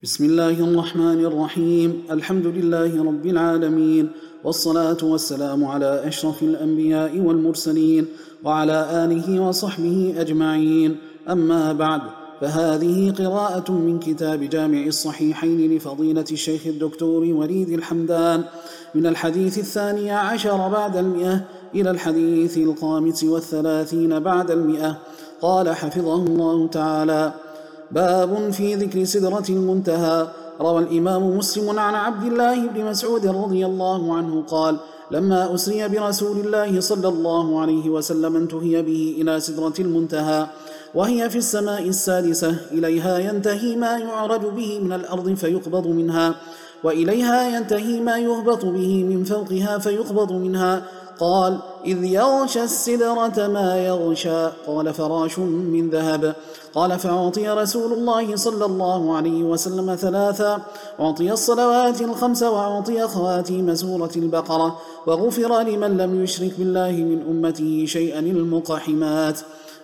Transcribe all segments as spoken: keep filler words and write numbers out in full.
بسم الله الرحمن الرحيم. الحمد لله رب العالمين، والصلاة والسلام على أشرف الأنبياء والمرسلين وعلى آله وصحبه أجمعين. أما بعد، فهذه قراءة من كتاب جامع الصحيحين لفضيلة الشيخ الدكتور وليد الحمدان، من الحديث الثاني عشر بعد المئة إلى الحديث الخامس والثلاثين بعد المئة. قال حفظه الله تعالى: باب في ذكر سدرة المنتهى. روى الإمام مسلم عن عبد الله بن مسعود رضي الله عنه قال: لما أسري برسول الله صلى الله عليه وسلم انتهي به إلى سدرة المنتهى، وهي في السماء السادسة، إليها ينتهي ما يعرج به من الأرض فيقبض منها، وإليها ينتهي ما يهبط به من فوقها فيقبض منها. قال: إذ يغشى السدرة ما يغشى. قال: فراش من ذهب. قال: فأعطي رسول الله صلى الله عليه وسلم ثلاثا: أعطي الصلوات الخمس، وأعطي خواتيم سورة البقرة، وغفر لمن لم يشرك بالله من أمته شيئا المقحمات.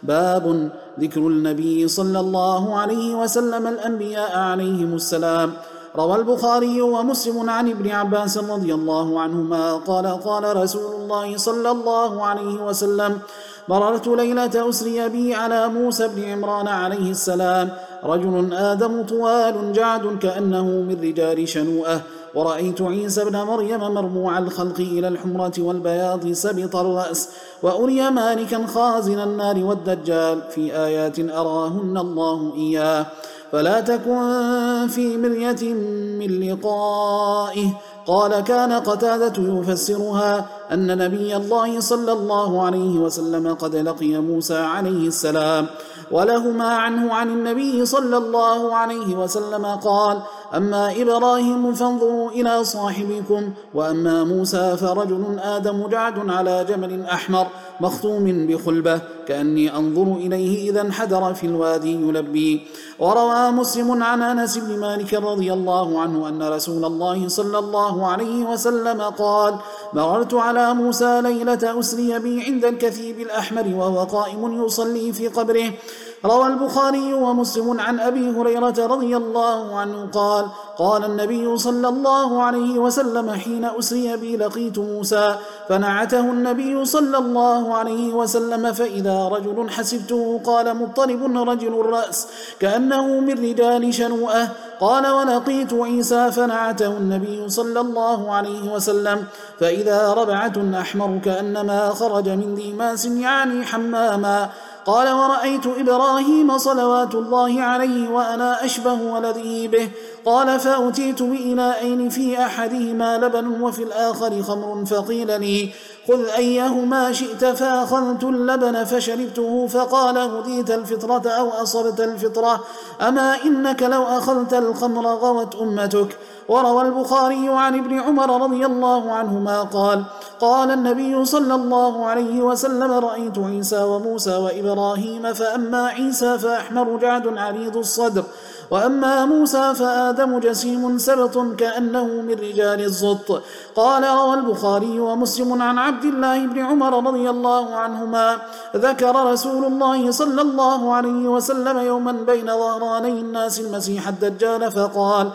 باب ذكر النبي صلى الله عليه وسلم الأنبياء عليهم السلام. روى البخاري ومسلم عن ابن عباس رضي الله عنهما قال: قال رسول الله صلى الله عليه وسلم: مررت ليلة أسري بي على موسى بن عمران عليه السلام، رجل آدم طوال جعد كأنه من رجال شنوءة، ورأيت عيسى بن مريم مرموع الخلق إلى الحمرة والبياض سبط الرأس، وأري مالكا خازن النار والدجال في آيات أراهن الله إياه، فلا تكن في مرية من لقائه. قال: كان قتادة يفسرها أن نبي الله صلى الله عليه وسلم قد لقي موسى عليه السلام. ولهما عنه عن النبي صلى الله عليه وسلم قال: أما إبراهيم فانظروا إلى صاحبكم، وأما موسى فرجل آدم جعد على جمل أحمر مختوم بخلبة، كأني أنظر إليه إذا انحدر في الوادي يلبي. وروى مسلم عن أنس بن مالك رضي الله عنه أن رسول الله صلى الله عليه وسلم قال: مررت على موسى ليلة أسري بي عند الكثيب الأحمر وهو قائم يصلي في قبره. روى البخاري ومسلم عن أبي هريرة رضي الله عنه قال: قال النبي صلى الله عليه وسلم: حين أسري بي لقيت موسى، فنعته النبي صلى الله عليه وسلم، فإذا رجل حسبته قال مضطرب رجل الرأس كأنه من رجال شنوءة. قال: ولقيت عيسى، فنعته النبي صلى الله عليه وسلم، فإذا ربعة أحمر كأنما خرج من ديماس يعني حماما. قال: ورأيت إبراهيم صلوات الله عليه وأنا أشبه ولدي به. قال: فأتيت بإناءين في أحدهما لبن وفي الآخر خمر، فقيل لي: خذ أيهما شئت، فأخذت اللبن فشربته، فقال: هديت الفطرة أو أصبت الفطرة، أما إنك لو أخذت الخمر غوت أمتك. وروى البخاري عن ابن عمر رضي الله عنهما قال: قال النبي صلى الله عليه وسلم: رأيت عيسى وموسى وإبراهيم، فأما عيسى فأحمر جعد عريض الصدر، وأما موسى فآدم جسيم سبط كأنه من رجال الزط. قال: روى البخاري ومسلم عن عبد الله بن عمر رضي الله عنهما: ذكر رسول الله صلى الله عليه وسلم يوما بين ظهراني الناس المسيح الدجال، فقال: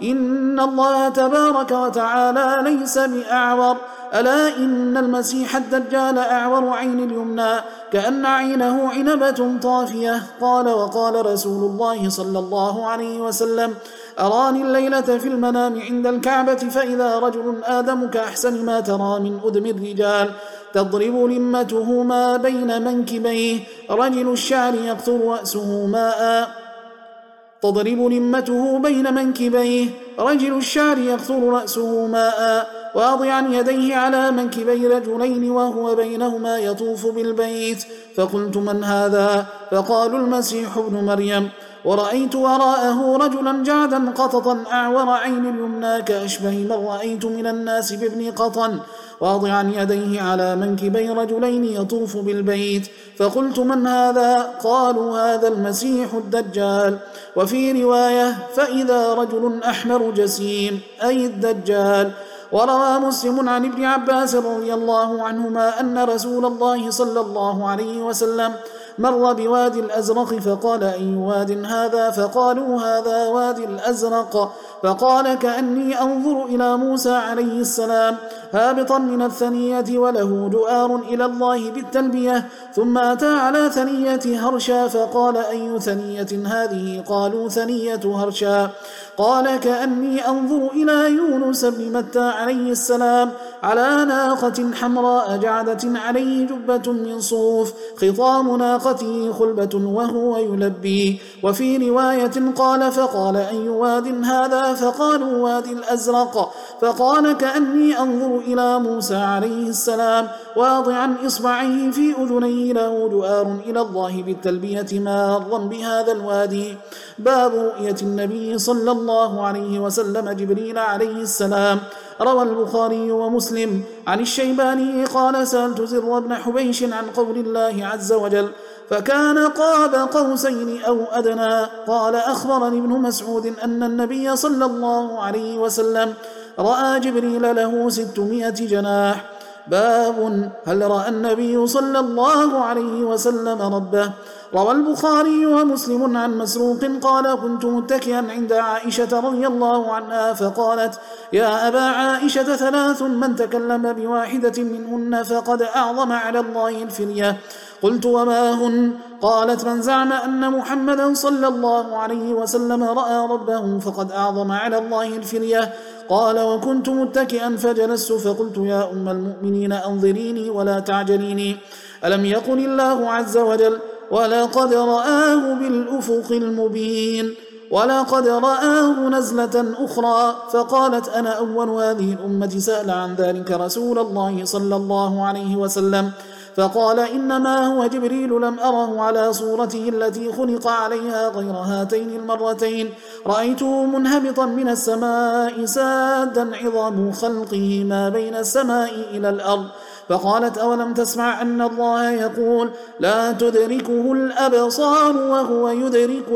إن الله تبارك وتعالى ليس بأعور، ألا إن المسيح الدجال أعور عين اليمنى كأن عينه عنبة طافية. قال: وقال رسول الله صلى الله عليه وسلم: أراني الليلة في المنام عند الكعبة، فإذا رجل آدم كأحسن ما ترى من أدم الرجال، تضرب لمته ما بين منكبيه، رجل الشعر يقطر رأسه ماء تضرب لمته بين منكبيه، رجل الشعر يقطر رأسه ماء، واضعا يديه على منكبي رجلين وهو بينهما يطوف بالبيت. فقلت: من هذا؟ فقالوا: المسيح ابن مريم. ورأيت وراءه رجلا جعدا قططا أعور عين اليمنى كأشبه من رأيت من الناس بابن قطن، واضعا يديه على منكبي رجلين يطوف بالبيت. فقلت: من هذا؟ قالوا: هذا المسيح الدجال. وفي رواية: فإذا رجل أحمر جسيم، أي الدجال. وروى مسلم عن ابن عباس رضي الله عنهما أن رسول الله صلى الله عليه وسلم مر بوادي الأزرق فقال أي واد هذا؟ فقالوا هذا وادي الأزرق. فقال كأني أنظر إلى موسى عليه السلام هابطا من الثنية وله دؤار إلى الله بالتلبية، ثم أتى على ثنية هرشا فقال أي ثنية هذه؟ قالوا ثنية هرشا. قال كأني أنظر إلى يونس بن متى عليه السلام على ناقة حمراء جعدة عليه جبة من صوف خطام ناقته خلبة وهو يلبي. وفي رواية قال فقال أي واد هذا؟ فقالوا وادي الأزرق. فقال كأني أنظر إلى موسى عليه السلام واضعا إصبعيه في أذنيه له دؤار إلى الله بالتلبية مارا بهذا الوادي. باب رؤية النبي صلى الله عليه وسلم جبريل عليه السلام. روى البخاري ومسلم عن الشيباني قال سألت زر بن حبيش عن قول الله عز وجل فكان قاب قوسين أو أدنى. قال أخبرني ابن مسعود أن النبي صلى الله عليه وسلم رأى جبريل له ستمائة جناح. باب هل رأى النبي صلى الله عليه وسلم ربه؟ روى البخاري ومسلم عن مسروق قال كنت متكئا عند عائشة رضي الله عنها فقالت يا أبا عائشة ثلاث من تكلم بواحدة منهن فقد أعظم على الله الفرية. قلت وما هن؟ قالت من زعم أن محمدا صلى الله عليه وسلم رأى ربه فقد أعظم على الله الفرية. قال وكنت متكئا فجلست فقلت يا أم المؤمنين أنظريني ولا تعجليني. ألم يقل الله عز وجل ولقد رآه بالأفق المبين ولقد رآه نزلة أخرى؟ فقالت أنا أول هذه الأمة سأل عن ذلك رسول الله صلى الله عليه وسلم فقال إنما هو جبريل لم أره على صورته التي خلق عليها غير هاتين المرتين. رأيته منهبطا من السماء سادا عظام خلقه ما بين السماء إلى الأرض. فقالت أولم تسمع أن الله يقول لا تدركه الأبصار وهو يدرك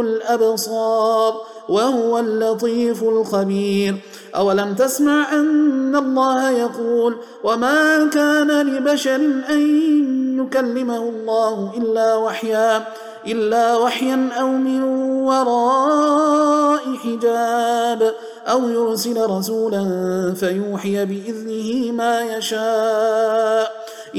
الأبصار وهو اللطيف الخبير. أولم تسمع أن الله يقول وما كان لبشر أن يكلمه الله إلا وحيا إلا وحيا أو من وراء حجاب أو يرسل رسولا فيوحي بإذنه ما يشاء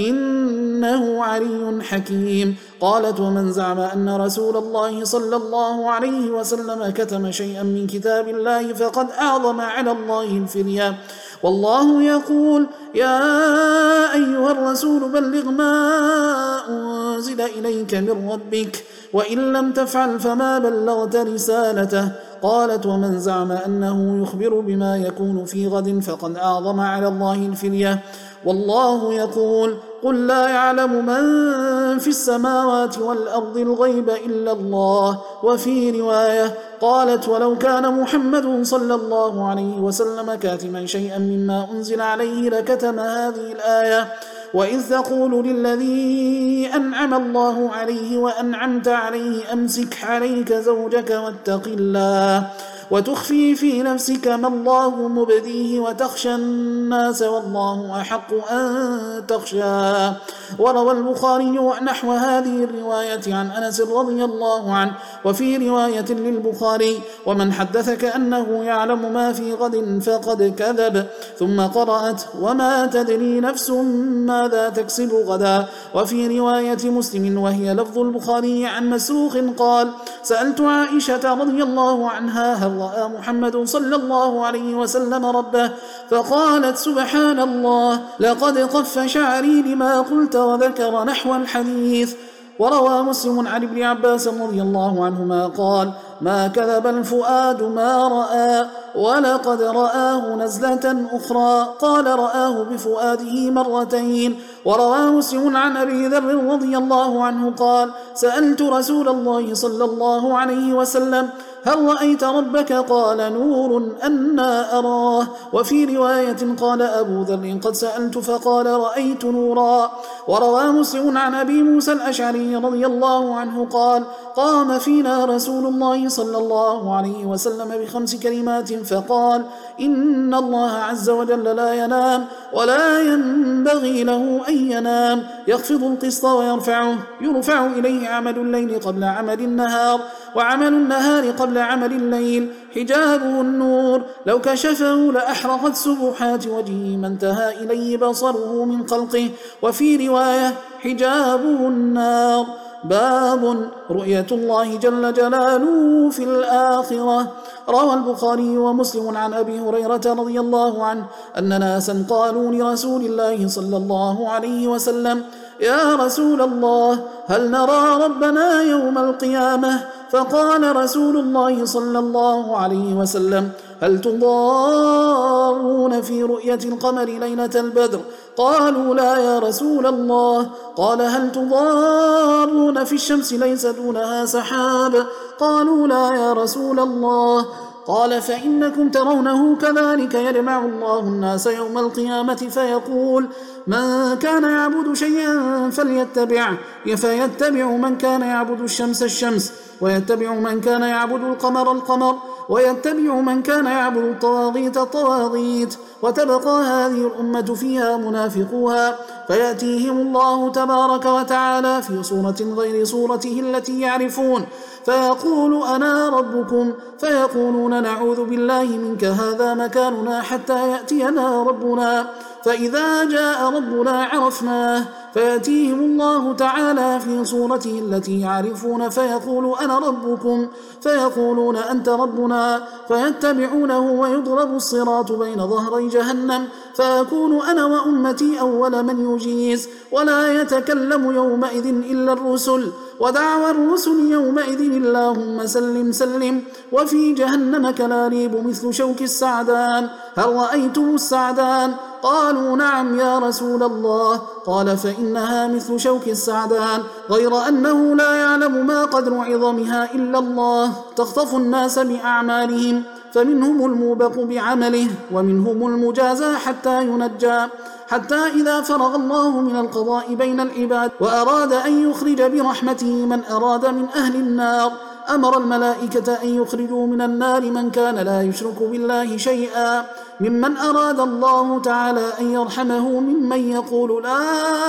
إنه علي حكيم. قالت ومن زعم أن رسول الله صلى الله عليه وسلم كتم شيئا من كتاب الله فقد أعظم على الله الفرية. والله يقول يا أيها الرسول بلغ ما أنزل إليك من ربك وإن لم تفعل فما بلغت رسالته. قالت ومن زعم أنه يخبر بما يكون في غد فقد أعظم على الله الفرية. والله يقول قل لا يعلم من في السماوات والأرض الغيب إلا الله. وفي رواية قالت ولو كان محمد صلى الله عليه وسلم كاتما شيئا مما أنزل عليه لكتم هذه الآية وإذ تقول للذي أنعم الله عليه وأنعمت عليه أمسك عليك زوجك واتق الله وتخفي في نفسك ما الله مبديه وتخشى الناس والله أحق أن تخشى. وروى البخاري نحو هذه الرواية عن أنس رضي الله عنه. وفي رواية للبخاري ومن حدثك أنه يعلم ما في غد فقد كذب. ثم قرأت وما تدري نفس ماذا تكسب غدا. وفي رواية مسلم وهي لفظ البخاري عن مسروق قال سألت عائشة رضي الله عنها هل رأى محمد صلى الله عليه وسلم ربه؟ فقالت سبحان الله لقد قف شعري لما قلت وذكر نحو الحديث. وروى مسلم عن ابن عباس رضي الله عنهما قال ما كذب الفؤاد ما رأى ولقد رآه نزلة أخرى. قال رآه بفؤاده مرتين. وروى مسلم عن أبي ذر رضي الله عنه قال سألت رسول الله صلى الله عليه وسلم هل رأيت ربك؟ قال نور أنا أراه. وفي رواية قال أبو ذر قد سألت فقال رأيت نورا. وروى مسلم عن أبي موسى الأشعري رضي الله عنه قال قام فينا رسول الله صلى الله عليه وسلم بخمس كلمات فقال إن الله عز وجل لا ينام ولا ينبغي له أن ينام، يخفض القسط ويرفعه، يرفع إليه عمل الليل قبل عمل النهار وعمل النهار قبل عمل الليل، حجابه النور، لو كشفه لأحرقت سبحات وجهه ما انتهى إليه بصره من خلقه. وفي رواية حجابه النار. باب رؤية الله جل جلاله في الآخرة. روى البخاري ومسلم عن أبي هريرة رضي الله عنه أن ناسا قالوا لرسول الله صلى الله عليه وسلم يا رسول الله هل نرى ربنا يوم القيامة؟ فقال رسول الله صلى الله عليه وسلم هل تضارون في رؤية القمر ليلة البدر؟ قالوا لا يا رسول الله. قال هل تضارون في الشمس ليس دونها سحاب؟ قالوا لا يا رسول الله. قال فإنكم ترونه كذلك يجمع الله الناس يوم القيامة فيقول من كان يعبد شيئا فليتبعه، فيتبع من كان يعبد الشمس الشمس، ويتبع من كان يعبد القمر القمر، ويتبع من كان يعبد الطواغيت الطواغيت، وتبقى هذه الأمة فيها منافقوها، فيأتيهم الله تبارك وتعالى في صورة غير صورته التي يعرفون فيقول أنا ربكم، فيقولون نعوذ بالله منك هذا مكاننا حتى يأتينا ربنا، فإذا جاء ربنا عرفناه، فيأتيهم الله تعالى في صورته التي يعرفون فيقول أنا ربكم، فيقولون أنت ربنا، فيتبعونه ويضرب الصراط بين ظهري جهنم، فأكون أنا وأمتي أول من يجيز، ولا يتكلم يومئذ إلا الرسل، ودعوى الرسل يومئذ اللهم سلم سلم. وفي جهنم كلاليب مثل شوك السعدان. هل رأيتم السعدان؟ قالوا نعم يا رسول الله. قال فإنها مثل شوك السعدان غير أنه لا يعلم ما قدر عظمها إلا الله، تخطف الناس بأعمالهم، فمنهم الموبق بعمله ومنهم المجازى حتى ينجى، حتى إذا فرغ الله من القضاء بين العباد وأراد أن يخرج برحمته من أراد من أهل النار أمر الملائكة أن يخرجوا من النار من كان لا يشرك بالله شيئا ممن أراد الله تعالى أن يرحمه ممن يقول لا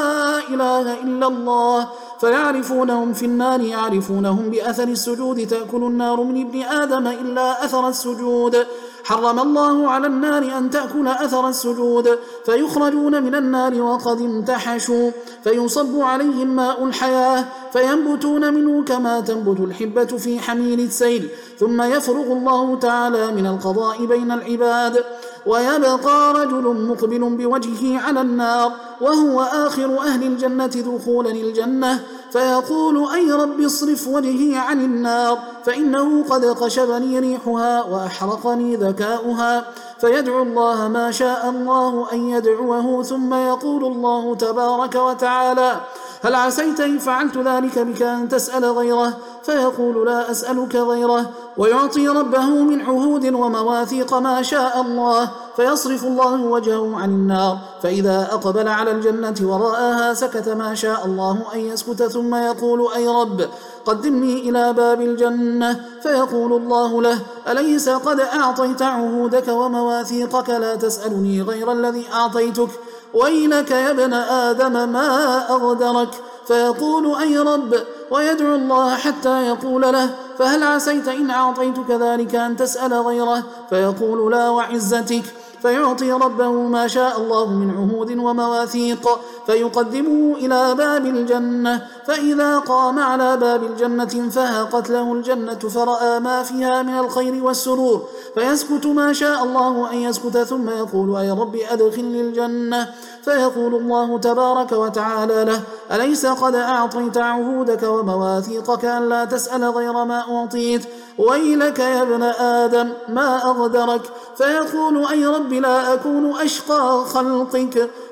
إله إلا الله، فيعرفونهم في النار يعرفونهم بأثر السجود، تأكل النار من ابن آدم إلا أثر السجود، حرم الله على النار أن تأكل أثر السجود، فيخرجون من النار وقد امتحشوا، فيصب عليهم ماء الحياة فينبتون منه كما تنبت الحبة في حميل السيل، ثم يفرغ الله تعالى من القضاء بين العباد، ويبقى رجل مقبل بوجهه على النار وهو آخر أهل الجنة دخولا الجنة، فيقول أي رب اصرف وجهي عن النار فإنه قد قشبني ريحها وأحرقني ذكاؤها، فيدعو الله ما شاء الله أن يدعوه، ثم يقول الله تبارك وتعالى هل عسيت إن فعلت ذلك بك أن تسأل غيره؟ فيقول لا أسألك غيره، ويعطي ربه من عهود ومواثيق ما شاء الله، فيصرف الله وجهه عن النار، فإذا أقبل على الجنة ورآها سكت ما شاء الله أن يسكت، ثم يقول أي رب قدمني إلى باب الجنة، فيقول الله له أليس قد أعطيت عهودك ومواثيقك لا تسألني غير الذي أعطيتك؟ ويلك يا ابن آدم ما أغدرك، فيقول أي رب، ويدعو الله حتى يقول له فهل عسيت إن أعطيتك ذلك أن تسأل غيره؟ فيقول لا وعزتك، فيعطي ربه ما شاء الله من عهود ومواثيق، فيقدمه إلى باب الجنة، فإذا قام على باب الجنة انفهقت له الجنة فرأى ما فيها من الخير والسرور، فيسكت ما شاء الله أن يسكت، ثم يقول أي رب أدخلني الجنة، فيقول الله تبارك وتعالى له أليس قد أعطيت عهودك ومواثيقك أن لا تسأل غير ما أعطيت؟ ويلك يا ابن آدم ما أغدرك، فيقول أي رب لا أكون أشقى خلقك،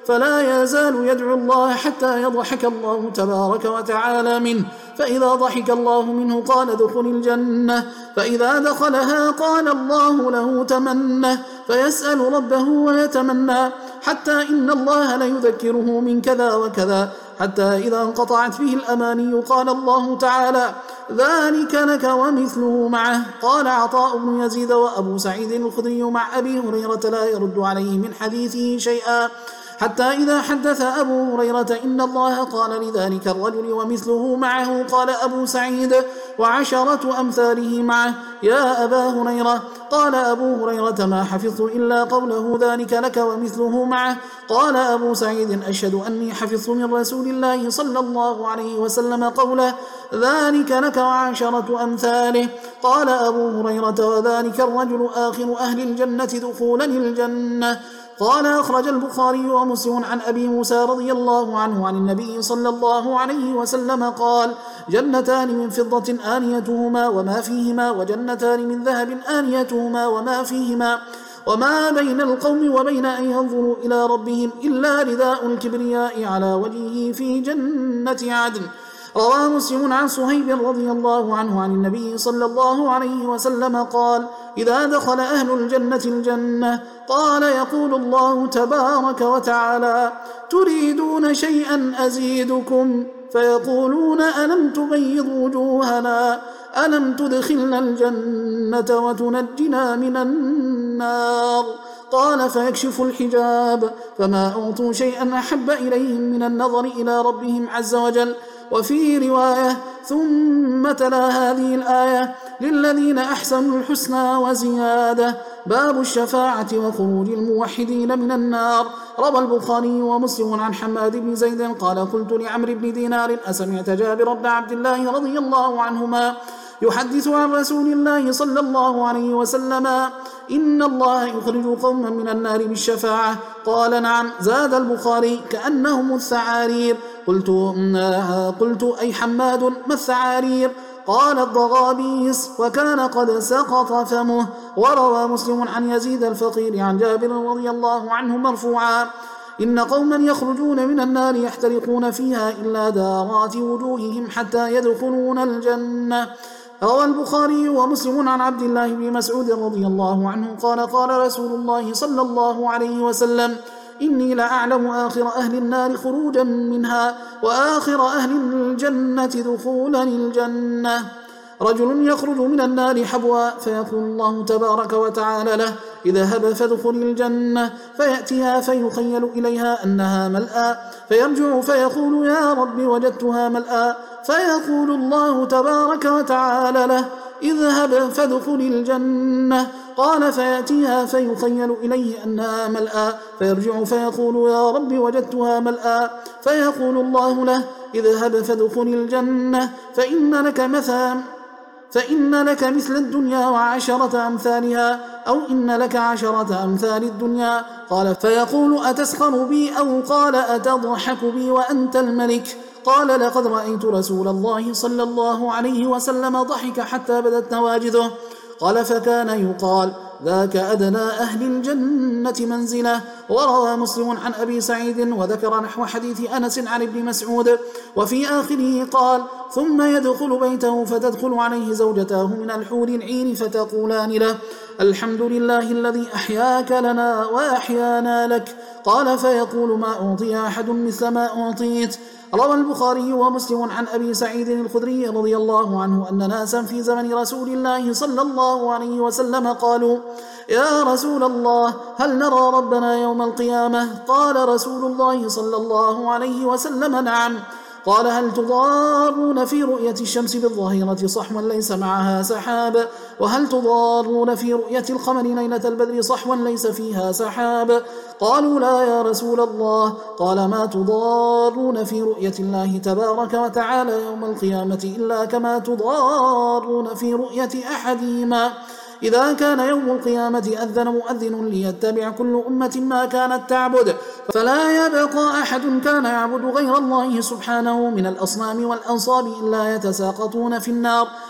فلا يزال يدعو الله حتى يضحك الله تبارك وتعالى منه، فإذا ضحك الله منه قال ادخل الجنة، فإذا دخلها قال الله له تمنى، فيسأل ربه ويتمنى، حتى إن الله ليذكره من كذا وكذا، حتى إذا انقطعت به الأماني قال الله تعالى ذلك لك ومثله معه. قال عطاء بن يزيد وأبو سعيد الخدري مع أبي هريرة لا يرد عليه من حديثه شيئا، حتى إذا حدث أبو هريرة إن الله قال لذلك الرجل ومثله معه، قال أبو سعيد وعشرة أمثاله معه يا أبا هريرة. قال أبو هريرة ما حفظت إلا قوله ذلك لك ومثله معه. قال أبو سعيد أشهد أني حفظت من رسول الله صلى الله عليه وسلم قوله ذلك لك وعشرة أمثاله. قال أبو هريرة وذلك الرجل آخر أهل الجنة دخولا الجنة. قال أخرج البخاري ومسلم عن أبي موسى رضي الله عنه عن النبي صلى الله عليه وسلم قال جنتان من فضة آنيتهما وما فيهما، وجنتان من ذهب آنيتهما وما فيهما، وما بين القوم وبين أن ينظروا إلى ربهم إلا رداء الكبرياء على وجهه في جنة عدن. روى مسلم عن صهيب رضي الله عنه عن النبي صلى الله عليه وسلم قال إذا دخل أهل الجنة الجنة قال يقول الله تبارك وتعالى تريدون شيئا أزيدكم، فيقولون ألم تبيض وجوهنا، ألم تدخلنا الجنة وتنجنا من النار. قال فيكشف الحجاب، فما أعطوا شيئا أحب إليهم من النظر إلى ربهم عز وجل. وفي رواية ثم تلا هذه الآية للذين أحسنوا الحسنى وزيادة، باب الشفاعة وخروج الموحدين من النار. روى البخاري ومسلم عن حماد بن زيد قال قلت لعمرو بن دينار أسمعت جابر بن عبد الله رضي الله عنهما يحدث عن رسول الله صلى الله عليه وسلم إن الله يخرج قوما من النار بالشفاعة؟ قال نعم. زاد البخاري كأنهم الثعارير. قلت, قلت أي حماد ما الثعارير؟ قال الضغابيس، وكان قد سقط فمه. وروى مسلم عن يزيد الفقير عن جابر رضي الله عنه مرفوعا إن قوما يخرجون من النار يحترقون فيها إلا دارات وجوههم حتى يدخلون الجنة. روى البخاري ومسلم عن عبد الله بن مسعود رضي الله عنه قال قال رسول الله صلى الله عليه وسلم إني لأعلم آخر أهل النار خروجا منها وآخر أهل الجنة دخولا الجنة. رجل يخرج من النار حبوا، فيقول الله تبارك وتعالى له اذهب فادخل الجنة، فيأتيها فيخيل إليها أنها ملأى، فيرجع فيقول يا رب وجدتها ملأى، فيقول الله تبارك وتعالى له اذهب فادخل الجنة. قال فيأتيها فيخيل إليه أنها ملأى، فيرجع فيقول يا رب وجدتها ملأى، فيقول الله له اذهب فادخل الجنة فإن لك مثلا فإن لك مثل الدنيا وعشرة أمثالها، أو إن لك عشرة أمثال الدنيا. قال فيقول أتسخر بي، أو قال أتضحك بي وأنت الملك؟ قال لقد رأيت رسول الله صلى الله عليه وسلم ضحك حتى بدت نواجذه. قال فكان يقال ذاك أدنى أهل الجنة منزلة. وروى مسلم عن أبي سعيد وذكر نحو حديث أنس عن ابن مسعود، وفي آخره قال ثم يدخل بيته فتدخل عليه زوجته من الحور العين فتقولان له الحمد لله الذي أحياك لنا وأحيانا لك. قال فيقول ما أعطي أحد مثل ما أعطيت. روى البخاري ومسلم عن أبي سعيد الخدري رضي الله عنه أن ناسا في زمن رسول الله صلى الله عليه وسلم قالوا يا رسول الله هل نرى ربنا يوم القيامة؟ قال رسول الله صلى الله عليه وسلم نعم. قال هل تضارون في رؤية الشمس بالظهيرة صحوا ليس معها سحاب؟ وهل تضارون في رؤية القمر ليلة البدر صحوا ليس فيها سحاب؟ قالوا لا يا رسول الله. قال ما تضارون في رؤية الله تبارك وتعالى يوم القيامة إلا كما تضارون في رؤية أحدهما. إذا كان يوم القيامة أذن مؤذن ليتبع كل أمة ما كانت تعبد، فلا يبقى أحد كان يعبد غير الله سبحانه من الأصنام والأنصاب إلا يتساقطون في النار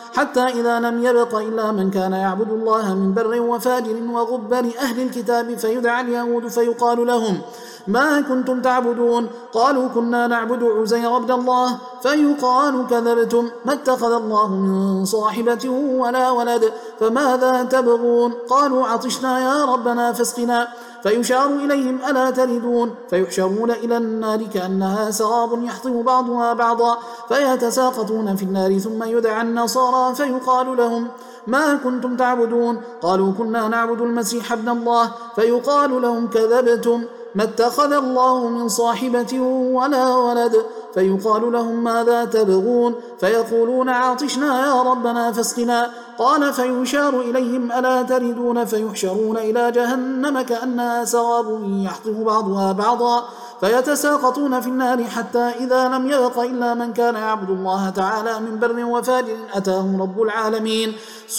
حتى إذا لم يبق إلا من كان يعبد الله من بر وفاجر وغبر أهل الكتاب فيدعى اليهود فيقال لهم ما كنتم تعبدون؟ قالوا كنا نعبد عزير عبد الله. فيقال كذبتم، ما اتخذ الله من صاحبة ولا ولد، فماذا تبغون؟ قالوا عطشنا يا ربنا فاسقنا. فيشار إليهم ألا تردون؟ فيحشرون إلى النار كأنها سراب يحطم بعضها بعضا فيتساقطون في النار. ثم يدعى النصارى فيقال لهم ما كنتم تعبدون؟ قالوا كنا نعبد المسيح ابن الله. فيقال لهم كذبتم، ما اتخذ الله من صاحبة ولا ولد. فيقال لهم ماذا تبغون؟ فيقولون عطشنا يا ربنا فاسقنا. قال فيشار إليهم ألا تردون؟ فيحشرون إلى جهنم كأنها سراب يحطم بعضها بعضا فيتساقطون في النار حتى إذا لم يبق إلا من كان يعبد الله تعالى من بر وفاجر أتاه رب العالمين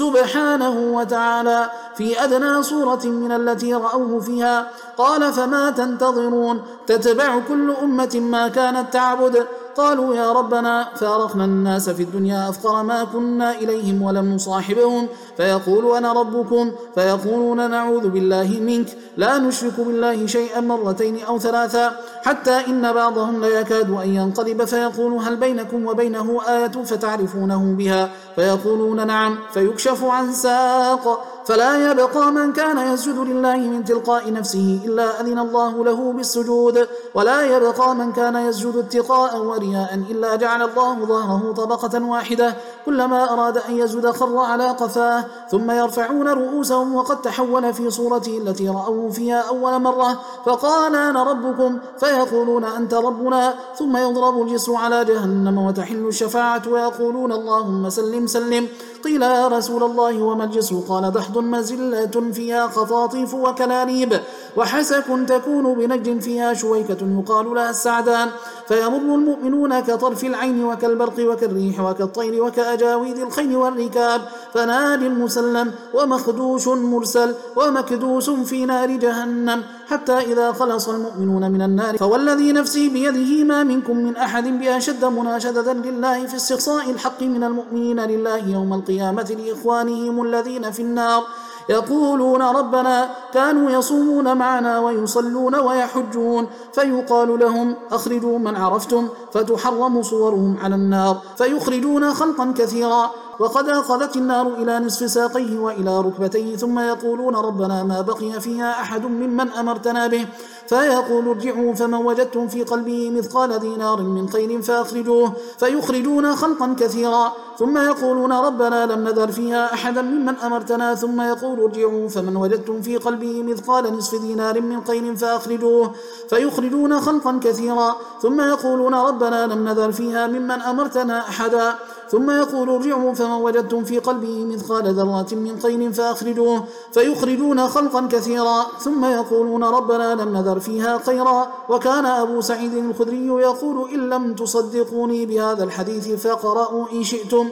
سبحانه وتعالى في أدنى صورة من التي رأوه فيها. قال فما تنتظرون؟ تتبع كل أمة ما كانت تعبد. قالوا يا ربنا فارقنا الناس في الدنيا أفقر ما كنا إليهم ولم نصاحبهم. فيقول أنا ربكم، فيقولون نعوذ بالله منك، لا نشرك بالله شيئا مرتين أو ثلاثا، حتى إن بعضهم ليكاد أن ينقلب فيقول هل بينكم وبينه آية فتعرفونه بها؟ فيقولون نعم. فيكشف عن ساق فلا يبقى من كان يسجد لله من تلقاء نفسه إلا أذن الله له بالسجود، ولا يبقى من كان يسجد اتقاء ورياء إلا جعل الله ظهره طبقة واحدة، كلما أراد أن يسجد خر على قفاه. ثم يرفعون رؤوسهم وقد تحول في صورته التي رأوه فيها أول مرة فقال أنا ربكم، فيقولون أنت ربنا. ثم يضرب الجسر على جهنم وتحل الشفاعة ويقولون اللهم سلم سلم. قيل يا رسول الله وما الجسر؟ قال دحض مزلة فيها خطاطيف وكلاليب وحسك تكون بنجد فيها شويكة يقال لها السعدان. فيمر المؤمنون كطرف العين وكالبرق وكالريح وكالطير وكأجاويد الخيل والركاب، فنادي المسلم ومخدوش مرسل ومكدوس في نار جهنم، حتى إذا خلص المؤمنون من النار فوالذي نفسي بيده ما منكم من أحد بأشد مناشدة لله في استقصاء الحق من المؤمنين لله يوم القيامة لإخوانهم الذين في النار يقولون ربنا كانوا يصومون معنا ويصلون ويحجون. فيقال لهم أخرجوا من عرفتم فتحرم صورهم على النار، فيخرجون خلقا كثيرا وقد أخذت النار إلى نصف ساقيه وإلى ركبتيه، ثم يقولون ربنا ما بقي فيها أحد ممن أمرتنا به. فيقول ارجعوا فمن وجدتم في قلبه مثقال دينار من خير فأخرجوه، فيخرجون خلقا كثيرا، ثم يقولون ربنا لم نذر فيها أحدا ممن أمرتنا، ثم يقول ارجعوا فمن وجدتم في قلبه مثقال نصف دينار من خير فأخرجوه، فيخرجون خلقا كثيرا، ثم يقولون ربنا لم نذر فيها ممن أمرتنا أحدا، ثم يقول ارجعوا فمن وجدتم في قلبه مثقال ذرة من خير فأخرجوه، فيخرجون خلقا كثيرا، ثم يقولون ربنا لم نذر فيها خيرا. وكان أبو سعيد الخدري يقول إن لم تصدقوني بهذا الحديث فقرأوا إن شئتم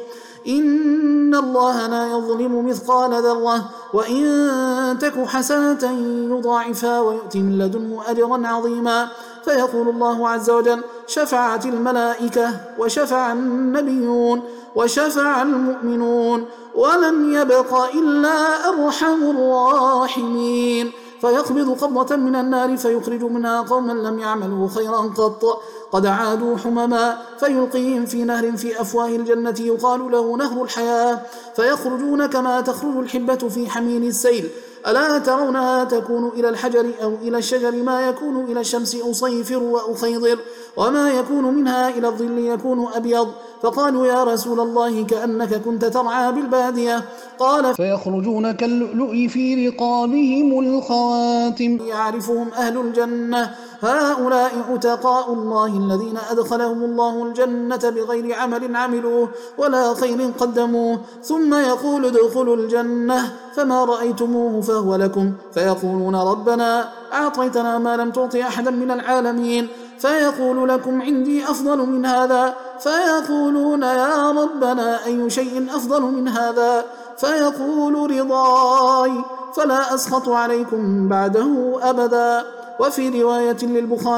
إن الله لا يظلم مثقال ذرة وإن تك حسنة يضاعفها ويؤتي من لدنه أجرا عظيما. فيقول الله عز وجل شفعت الملائكة وشفع النبيون وشفع المؤمنون ولم يبق إلا أرحم الراحمين، فيقبض قبضة من النار فيخرج منها قوما لم يعملوا خيرا قط قد عادوا حمما، فيلقيهم في نهر في أفواه الجنة يقال له نهر الحياة، فيخرجون كما تخرج الحبة في حميل السيل. ألا ترونها تكون إلى الحجر أو إلى الشجر ما يكون إلى الشمس أصيفر وأخيضر، وما يكون منها إلى الظل يكون أبيض. فقالوا يا رسول الله كأنك كنت ترعى بالبادية. قال فيخرجون كاللؤلؤ في رقابهم الخواتم يعرفهم أهل الجنة، هؤلاء عتقاء الله الذين أدخلهم الله الجنة بغير عمل عملوه ولا خير قدموه، ثم يقول ادخلوا الجنة فما رأيتموه فهو لكم، فيقولون ربنا أعطيتنا ما لم تعطي أحدا من العالمين، فيقول لكم عندي أفضل من هذا، فيقولون يا ربنا أي شيء أفضل من هذا، فيقول رضاي فلا أسخط عليكم بعده أبدا. وفي رواية للبخاري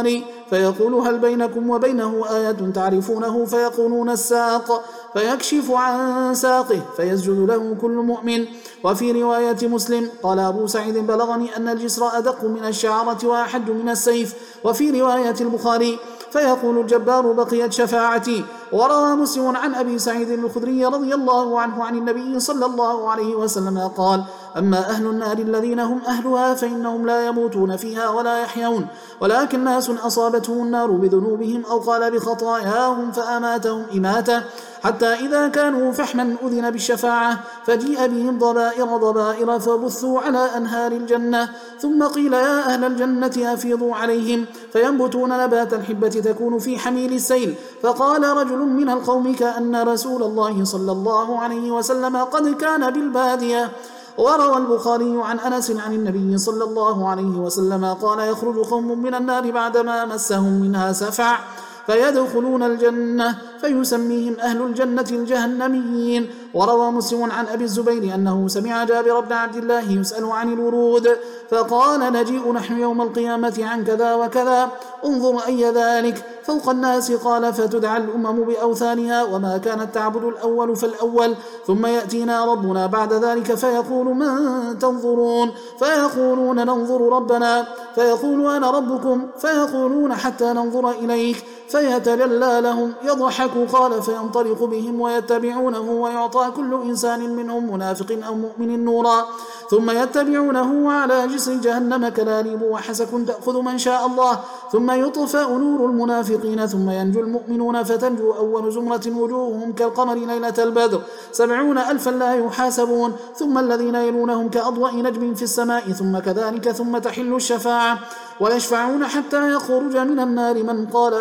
فيقول هل بينكم وبينه آية تعرفونه؟ فيقولون الساق، فيكشف عن ساقه فيسجد له كل مؤمن. وفي رواية مسلم قال أبو سعيد بلغني أن الجسر أدق من الشعرة وأحد من السيف. وفي رواية البخاري فيقول الجبار بقيت شفاعتي. وروى مسلم عن أبي سعيد الخدري رضي الله عنه عن النبي صلى الله عليه وسلم قال أما أهل النار الذين هم أهلها فإنهم لا يموتون فيها ولا يحيون، ولكن ناس أصابتهم النار بذنوبهم أو قال بخطاياهم فأماتهم إماتة حتى إذا كانوا فحما أذن بالشفاعة فجيء بهم ضبائر ضبائر فبثوا على أنهار الجنة، ثم قيل يا أهل الجنة أفيضوا عليهم فينبتون نبات الحبة تكون في حميل السيل. فقال رجل من القوم كأن رسول الله صلى الله عليه وسلم قد كان بالبادية. وروى البخاري عن أنس عن النبي صلى الله عليه وسلم قال يخرج قوم من النار بعدما مسهم منها سفع فيدخلون الجنة فيسميهم أهل الجنة الجهنميين. وروى مسلم عن أبي الزبير أنه سمع جابر بن عبد الله يسأل عن الورود فقال نجيء نحن يوم القيامة عن كذا وكذا انظر أي ذلك فوق الناس. قال فتدعى الأمم بأوثانها وما كانت تعبد الأول فالأول، ثم يأتينا ربنا بعد ذلك فيقول من تنظرون؟ فيقولون ننظر ربنا، فيقول أنا ربكم، فيقولون حتى ننظر إليك، فيتجلى لهم يضحك. قال فينطلق بهم ويتبعونه ويعطى كل إنسان منهم منافق أو مؤمن نورا، ثم يتبعونه على جسر جهنم كلاليب وحسك تأخذ من شاء الله، ثم يطفأ نور المنافقين ثم ينجو المؤمنون فتنجو أول زمرة وجوههم كالقمر ليلة البدر سبعون ألفا لا يحاسبون، ثم الذين يلونهم كأضواء نجم في السماء، ثم كذلك، ثم تحل الشفاعة ويشفعون حتى يخرج من النار من قال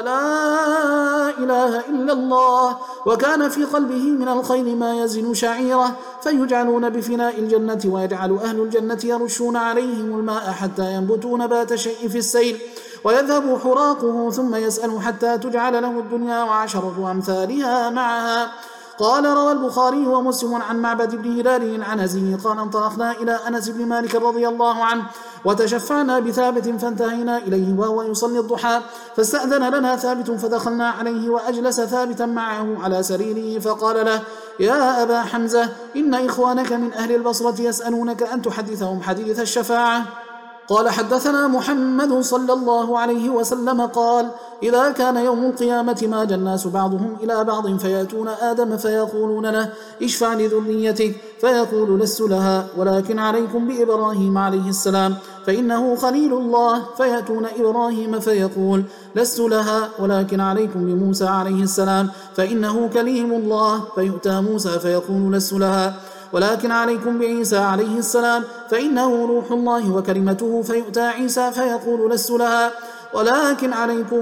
لا إله إلا الله وكان في قلبه من الخير ما يزن شعيره، فيجعلون بفناء الجنة ويجعل أهل الجنة يرشون عليهم الماء حتى ينبتوا نبات شيء في السيل ويذهب حراقه، ثم يسأل حتى تجعل له الدنيا وعشرة أمثالها معها. قال روى البخاري ومسلم عن معبد بن هلال عن أزيه قال انطلقنا إلى أنس بن مالك رضي الله عنه وتشفعنا بثابت فانتهينا إليه وهو يصلي الضحى، فاستأذن لنا ثابت فدخلنا عليه وأجلس ثابتا معه على سريره فقال له يا أبا حمزة إن إخوانك من أهل البصرة يسألونك أن تحدثهم حديث الشفاعة. قال حدثنا محمد صلى الله عليه وسلم قال إذا كان يوم القيامة ماج الناس بعضهم إلى بعض فيأتون آدم فيقولون له اشفع لذريتك، فيقول لست لها ولكن عليكم بإبراهيم عليه السلام فإنه خليل الله، فيأتون إبراهيم فيقول لست لها ولكن عليكم بموسى عليه السلام فإنه كليم الله، فيؤتى موسى فيقول لست لها ولكن عليكم بعيسى عليه السلام فإنه روح الله وكلمته، فيؤتى عيسى فيقول لست لها ولكن عليكم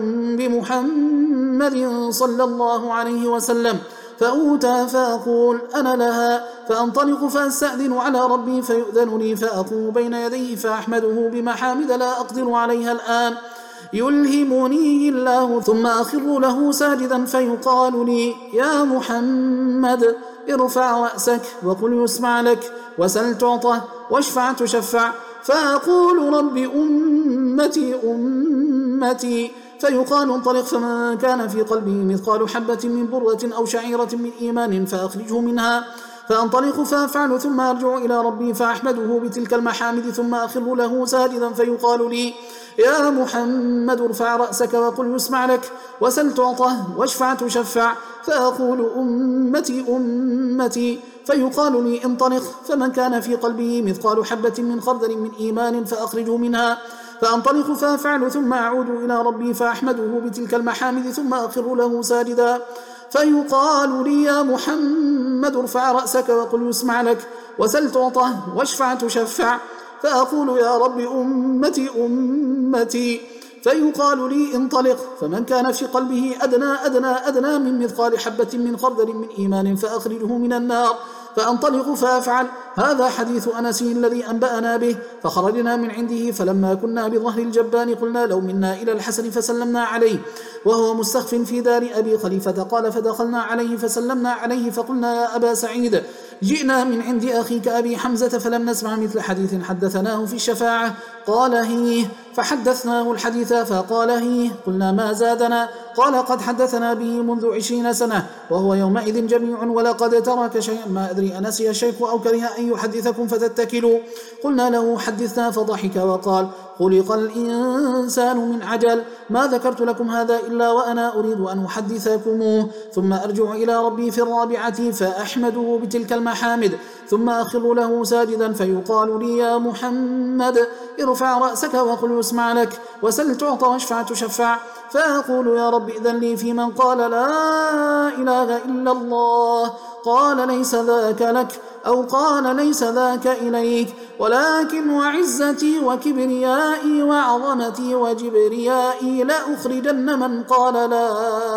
بمحمد صلى الله عليه وسلم، فأوتى فأقول أنا لها، فأنطلق فأستأذن على ربي فيؤذن لي فأقوم بين يديه فأحمده بمحامد لا أقدر عليها الآن يلهمني الله، ثم أخر له ساجدا فيقال لي يا محمد ارفع رأسك وقل يسمع لك وسل تعطى واشفع تشفع، فأقول رب أمتي أمتي، فيقال انطلق فمن كان في قلبه مثقال حبة من برة أو شعيرة من إيمان فأخرجه منها، فأنطلق فأفعل ثم أرجع إلى ربي فأحمده بتلك المحامد ثم أخر له ساجدا فيقال لي يا محمد ارفع رأسك وقل يسمع لك وسل تعطى واشفع تشفع، فأقول أمتي أمتي، فيقال لي انطلق فمن كان في قلبه مثقال حبة من خردل من إيمان فأخرجه منها، فأنطلق فأفعل ثم أعود إلى ربي فأحمده بتلك المحامد ثم أخر له ساجدا، فيقال لي يا محمد ارفع رأسك وقل يسمع لك وسل تعطى واشفع تشفع، فأقول يا رب أمتي أمتي، فيقال لي انطلق فمن كان في قلبه أدنى أدنى أدنى من مثقال حبة من خردل من إيمان فأخرجه من النار، فأنطلق فأفعل. هذا حديث أنس الذي أنبأنا به. فخرجنا من عنده فلما كنا بظهر الجبان قلنا لو منا إلى الحسن فسلمنا عليه وهو مستخف في دار أبي خليفة. قال فدخلنا عليه فسلمنا عليه فقلنا يا أبا سعيد جئنا من عند أخيك أبي حمزة فلم نسمع مثل حديث حدثناه في الشفاعة. قال هيه، فحدثناه الحديث فقال هيه. قلنا ما زادنا؟ قال قد حدثنا به منذ عشرين سنة وهو يومئذ جميع، ولقد ترك شيئا ما أدري أنسي الشيخ أو كره أن يحدثكم فتتكلوا. قلنا له حدثنا، فضحك وقال خلق الإنسان من عجل، ما ذكرت لكم هذا إلا وأنا أريد أن أحدثكموه، ثم أرجع إلى ربي في الرابعة فأحمده بتلك المحامد، ثم أخر له ساجدا فيقال لي يا محمد ارفع رأسك وقل يسمع لك، وسل تعطى واشفع تشفع، فأقول يا رب إذن لي في من قال لا إله إلا الله، قال ليس ذاك لك، أو قال ليس ذاك إليك، ولكن وعزتي وكبريائي وعظمتي وجبريائي لأخرجن من قال لا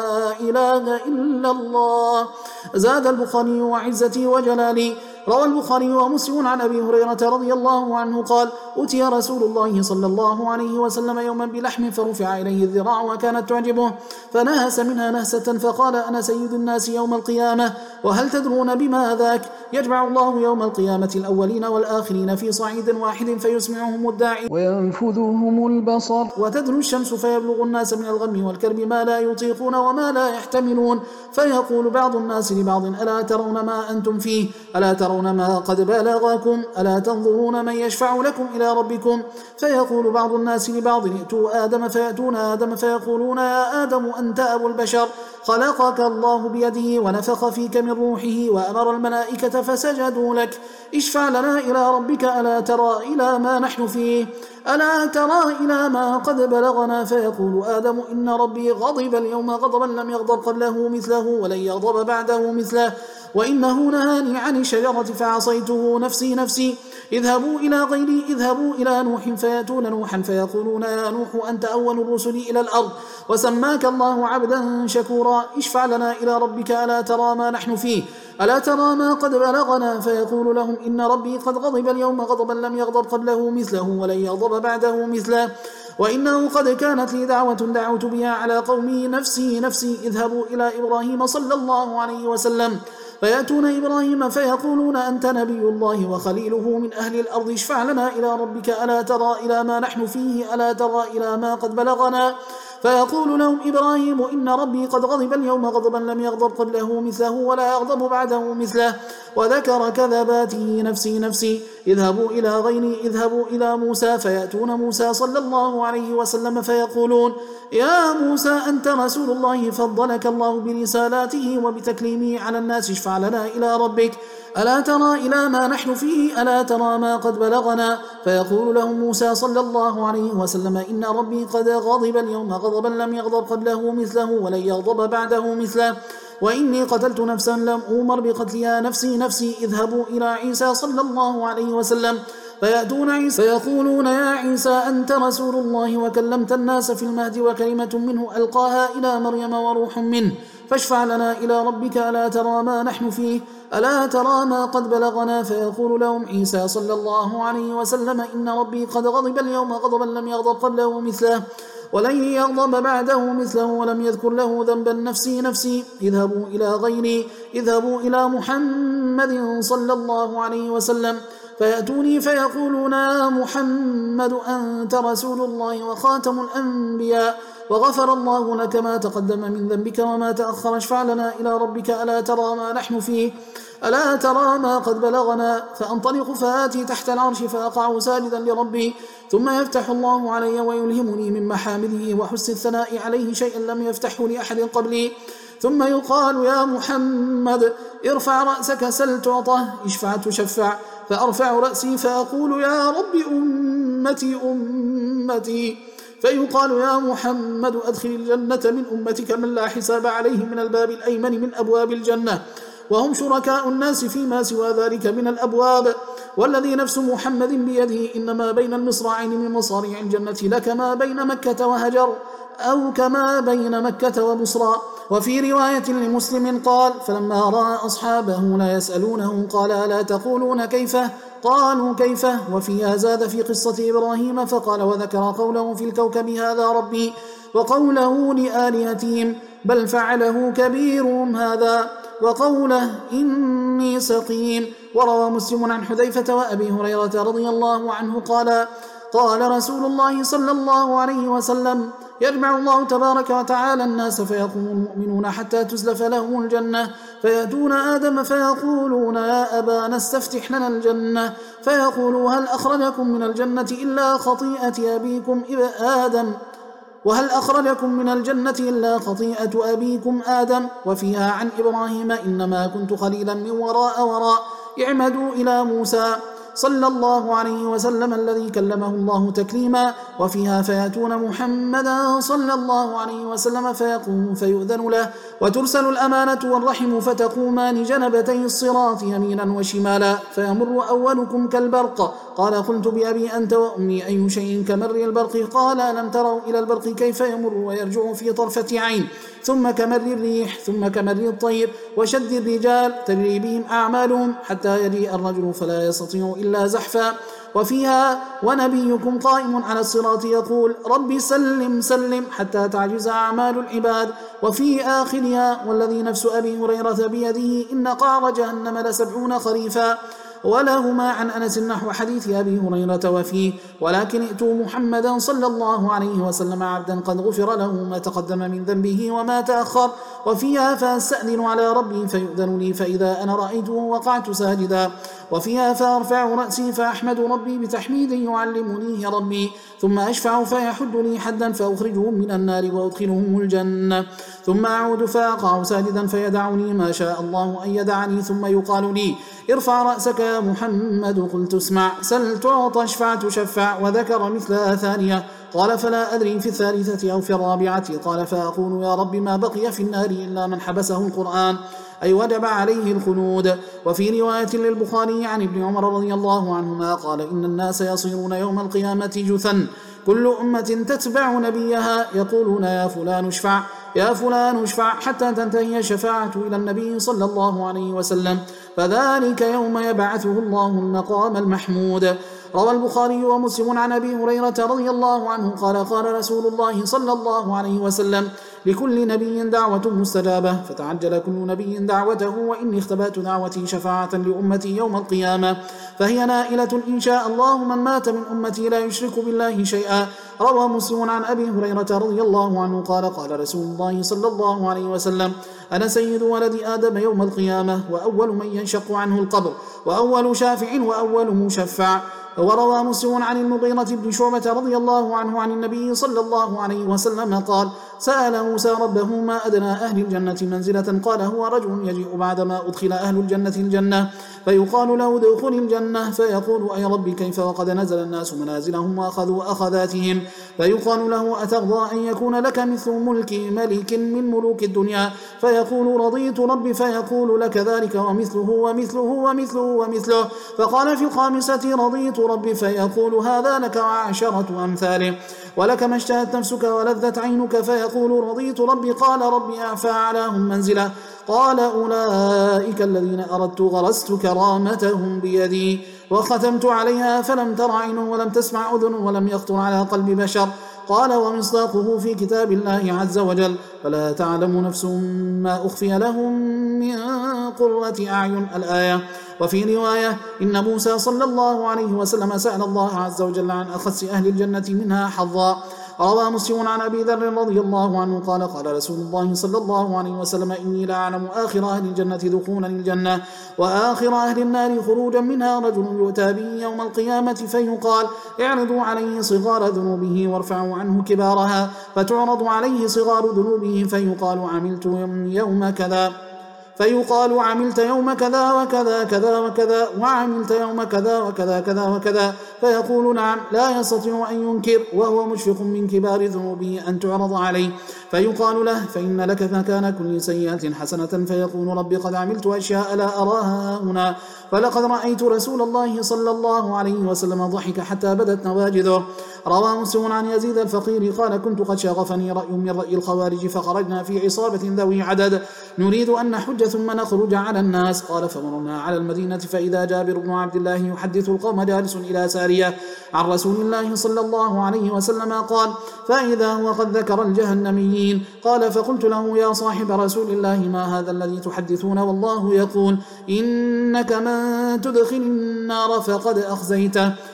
إله إلا الله. زاد البخاري وعزتي وجلالي. روى البخاري ومسلم عن أبي هريرة رضي الله عنه قال أتي رسول الله صلى الله عليه وسلم يوما بلحم فرفع إليه الذراع وكانت تعجبه، فنهس منها نهسة فقال أنا سيد الناس يوم القيامة، وهل تدرون بما ذاك؟ يجمع الله يوم القيامة الأولين والآخرين في صعيد واحد فيسمعهم الداعي وينفذهم البصر، وتدنو الشمس فيبلغ الناس من الغم والكرب ما لا يطيقون وما لا يحتملون، فيقول بعض الناس لبعض ألا ترون ما أنتم فيه؟ ألا ترون ما قد بلغكم؟ ألا تنظرون من يشفع لكم إلى ربكم؟ فيقول بعض الناس لبعض ائتوا آدم، فيأتون آدم فيقولون يا آدم أنت أبو البشر، خلقك الله بيده ونفخ فيك من روحه وأمر الملائكة فسجدوا لك، اشفع لنا إلى ربك، ألا ترى إلى ما نحن فيه؟ ألا ترى إلى ما قد بلغنا؟ فيقول آدم إن ربي غضب اليوم غضبا لم يغضب قبله مثله ولن يغضب بعده مثله، وإنه نهاني عن الشجرة فعصيته، نفسي نفسي، اذهبوا إلى غيري، اذهبوا إلى نوح فيأتون نوحا فيقولون يا نوح أنت أول الرسل إلى الأرض وسماك الله عبدا شكورا، اشفع لنا إلى ربك، ألا ترى ما نحن فيه؟ ألا ترى ما قد بلغنا؟ فيقول لهم إن ربي قد غضب اليوم غضبا لم يغضب قبله مثله ولن يغضب بعده مثله، وإنه قد كانت لي دعوة دعوت بها على قومي، نفسي نفسي، اذهبوا إلى إبراهيم صلى الله عليه وسلم فيأتون إبراهيم فيقولون أنت نبي الله وخليله من أهل الأرض، اشفع لنا إلى ربك، ألا ترى إلى ما نحن فيه؟ ألا ترى إلى ما قد بلغنا؟ فيقول لهم إبراهيم إن ربي قد غضب اليوم غضبا لم يغضب قبله مثله ولا يغضب بعده مثله، وذكر كذباته نفسي نفسي، اذهبوا إلى غيري، اذهبوا إلى موسى فيأتون موسى صلى الله عليه وسلم فيقولون يا موسى أنت رسول الله فضلك الله برسالاته وبتكليمه على الناس، اشفع لنا إلى ربك، ألا ترى إلى ما نحن فيه؟ ألا ترى ما قد بلغنا؟ فيقول لهم موسى صلى الله عليه وسلم إن ربي قد غضب اليوم غضبا لم يغضب قبله مثله ولن يغضب بعده مثله، وإني قتلت نفسا لم أؤمر بقتلها، نفسي نفسي، اذهبوا إلى عيسى صلى الله عليه وسلم فيأتون عيسى فيقولون يا عيسى أنت رسول الله وكلمت الناس في المهد وكلمة منه ألقاها إلى مريم وروح منه، فاشفع لنا إلى ربك، ألا ترى ما نحن فيه؟ ألا ترى ما قد بلغنا؟ فيقول لهم عيسى صلى الله عليه وسلم إن ربي قد غضب اليوم غضبا لم يغضب قبله مثله ولن يغضب بعده مثله ولم يذكر له ذنبا، نفسي نفسي، اذهبوا إلى غيري، اذهبوا إلى محمد صلى الله عليه وسلم فيأتوني فيقولون يا محمد أنت رسول الله وخاتم الأنبياء وغفر الله لك ما تقدم من ذنبك وما تأخر، اشفع لنا إلى ربك، ألا ترى ما نحن فيه؟ ألا ترى ما قد بلغنا؟ فأنطلق فآتي تحت العرش فأقع ساجدا لربي، ثم يفتح الله علي ويلهمني من محامده وحسن الثناء عليه شيئا لم يفتحه لأحد قبلي، ثم يقال يا محمد ارفع رأسك سل تعطه، اشفع تشفع، فأرفع رأسي فأقول يا رب أمتي أمتي، فيقال يا محمد أدخل الجنة من أمتك من لا حساب عليه من الباب الأيمن من أبواب الجنة، وهم شركاء الناس فيما سوى ذلك من الأبواب، والذي نفس محمد بيده إنما بين المصراعين من مصاريع الجنة لكما بين مكة وهجر، أو كما بين مكة وبصرى. وفي رواية لمسلم قال فلما رأى أصحابه لا يسألونه قال ألا تقولون كيف؟ قالوا كيف؟ وفيها زاد في قصة إبراهيم فقال وذكر قوله في الكوكب هذا ربي، وقوله لآلهتهم بل فعله كبيرهم هذا، وقوله إني سقيم. وروى مسلم عن حذيفة وأبي هريرة رضي الله عنه قال قال رسول الله صلى الله عليه وسلم: يجمع الله تبارك وتعالى الناس فيقوم المؤمنون حتى تزلف لهم الجنة، فيأتون آدم فيقولون: يا أبانا استفتح لنا الجنة، فيقول: هل أخرجكم من الجنة إلا خطيئة أبيكم آدم وهل أخرجكم من الجنة إلا خطيئة أبيكم آدم. وفيها عن إبراهيم: إنما كنت خليلا من وراء وراء، اعمدوا إلى موسى صلى الله عليه وسلم الذي كلمه الله تكليما. وفيها: فيأتون محمدا صلى الله عليه وسلم فيقوم فيؤذن له، وترسل الأمانة والرحم فتقومان جنبتي الصراط يمينا وشمالا، فيمر أولكم كالبرق. قال: قلت بأبي أنت وأمي أي شيء كمر البرق؟ قال: ألم تروا إلى البرق كيف يمر ويرجع في طرفة عين، ثم كمر الريح، ثم كمر الطير، وشد الرجال تجري بهم أعمالهم حتى يجيء الرجل فلا يستطيع إلا زحفا. وفيها: ونبيكم قائم على الصراط يقول: رب سلم سلم حتى تعجز أعمال العباد. وفي آخرها: والذي نفس أبي هريرة بيده إن قعر جهنم لسبعون خريفا. ولهما عن أنس نحو حديث أبي هريرة وفيه: ولكن ائتوا محمدا صلى الله عليه وسلم عبدا قد غفر له ما تقدم من ذنبه وما تأخر. وفيها: فأستأذن على ربي فيؤذن لي، فإذا أنا رأيته وقعت ساجدا. وفيها: فأرفع رأسي فأحمد ربي بتحميد يعلمنيه ربي، ثم أشفع فيحد لي حدا فأخرجهم من النار وأدخلهم الجنة، ثم أعود فأقع ساجدا فيدعني ما شاء الله أن يدعني، ثم يقال لي: ارفع رأسك يا محمد. قلت: اسمع، سل تعطى، اشفع تشفع. وذكر مثلها ثانية. قال: فلا أدري في الثالثة أو في الرابعة. قال: فأقول: يا رب ما بقي في النار إلا من حبسه القرآن، أي وجب عليه الخلود. وفي رواية للبخاري عن ابن عمر رضي الله عنهما قال: إن الناس يصيرون يوم القيامة جثا، كل أمة تتبع نبيها، يقولون: يا فلان اشفع، يا فلان اشفع، حتى تنتهي الشفاعة إلى النبي صلى الله عليه وسلم، فذلك يوم يبعثه الله المقام المحمود. روى البخاري ومسلم عن أبي هريرة رضي الله عنه قال: قال رسول الله صلى الله عليه وسلم: لكل نبي دعوة مستجابة، فتعجل كل نبي دعوته، وإني اختبأت دعوتي شفاعة لأمتي يوم القيامة، فهي نائلة إن شاء الله من مات من أمتي لا يشرك بالله شيئا. روى مسلم عن أبي هريرة رضي الله عنه قال: قال رسول الله صلى الله عليه وسلم: أنا سيد ولد آدم يوم القيامة، وأول من ينشق عنه القبر، وأول شافع، وأول مشفع. وروى مسلم عن المغيرة بن شعبة رضي الله عنه عن النبي صلى الله عليه وسلم قال: سأل موسى ربه: ما أدنى أهل الجنة منزلة؟ قال: هو رجل يجيء بعدما أدخل أهل الجنة الجنة، فيقال له: ادخل الجنة، فيقول: أي ربي كيف وقد نزل الناس منازلهم وأخذوا أخذاتهم؟ فيقال له: أترضى أن يكون لك مثل ملك ملك من ملوك الدنيا؟ فيقول: رضيت ربي. فيقول: لك ذلك ومثله ومثله ومثله ومثله. فقال في الخامسة: رضيت ربي. فيقول: هذا لك وعشرة أمثاله، ولك ما اشتهت نفسك ولذت عينك. فيقول: رضيت ربي. قال: ربي أعفى علىهم منزلة. قال: أولئك الذين أردت غرست كرامتهم بيدي، وختمت عليها، فلم تر عين ولم تسمع أذن ولم يخطر على قلب بشر. قال: ومصداقه في كتاب الله عز وجل: فلا تعلم نفس ما أخفي لهم من قرة أعين. الآية. وفي رواية: إن موسى صلى الله عليه وسلم سأل الله عز وجل عن أخس أهل الجنة منها حظا. روى مسلم عن أبي ذر رضي الله عنه قال: قال رسول الله صلى الله عليه وسلم: إني لأعلم آخر أهل الجنة دخولا الجنة، وآخر أهل النار خروجا منها، رجل يؤتى به يوم القيامة فيقال: اعرضوا عليه صغار ذنوبه وارفعوا عنه كبارها، فتعرض عليه صغار ذنوبه فيقال: عملت يوم كذا، فيقال: عملت يوم كذا وكذا كذا وكذا، وعملت يوم كذا وكذا كذا وكذا، فيقول: نعم. لا يستطيع أن ينكر، وهو مشفق من كبار ذنوبه أن تعرض عليه. فيقال له: فإن لك مكان كل سيئة حسنة. فيقول: ربي قد عملت أشياء لا أراها هنا، فلقد رأيت رسول الله صلى الله عليه وسلم ضحك حتى بدت نواجذه. روى مسلم عن يزيد الفقير قال: كنت قد شغفني رأي من رأي الخوارج، فخرجنا في عصابة ذوي عدد نريد أن نحج ثم نخرج على الناس. قال: فمرنا على المدينة، فإذا جابر بن عبد الله يحدث القوم جالس إلى سارية عن رسول الله صلى الله عليه وسلم قال: فإذا هو قد ذكر الجهنميين. قال: فقلت له: يا صاحب رسول الله، ما هذا الذي تحدثون؟ والله يقول: إنك من تدخل النار فقد أخزيته.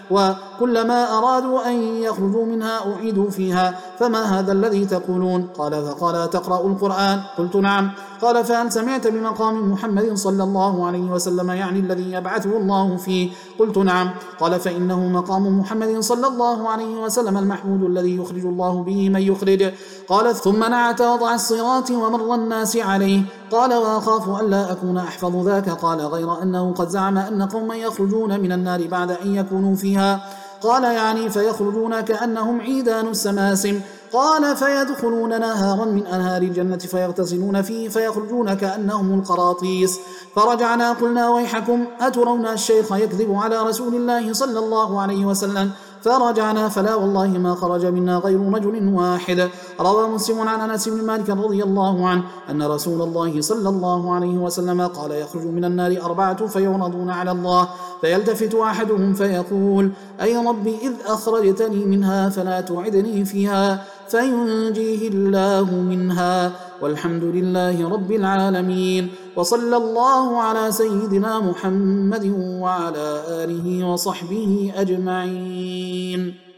وكلما أرادوا أن يخرجوا منها أعيدوا فيها، فما هذا الذي تقولون؟ قال فقال تقرأ القرآن؟ قلت نعم. قال فهل سمعت بمقام محمد صلى الله عليه وسلم يعني الذي يبعثه الله فيه؟ قلت نعم. قال فإنه مقام محمد صلى الله عليه وسلم المحمود الذي يخرج الله به من يخرج. قال ثم نعت وضع الصراط ومر الناس عليه. قال وأخاف ألا أكون أحفظ ذاك. قال غير أنه قد زعم أن قوما يخرجون من النار بعد أن يكونوا فيها. قال يعني فيخرجون كأنهم عيدان السماسم. قال فيدخلون نهارا من أنهار الجنة فيغتسلون فيه فيخرجون كأنهم القراطيس. فرجعنا قلنا ويحكم أترون الشيخ يكذب على رسول الله صلى الله عليه وسلم؟ فرجعنا فلا والله ما خرج منا غير رجل واحد. روى مسلم عن أنس بن مالك رضي الله عنه أن رسول الله صلى الله عليه وسلم قال يخرج من النار أربعة فيعرضون على الله فيلتفت أحدهم فيقول أي رب إذ أخرجتني منها فلا تعدني فيها، فينجيه الله منها، والحمد لله رب العالمين. وصلى الله على سيدنا محمد وعلى آله وصحبه أجمعين.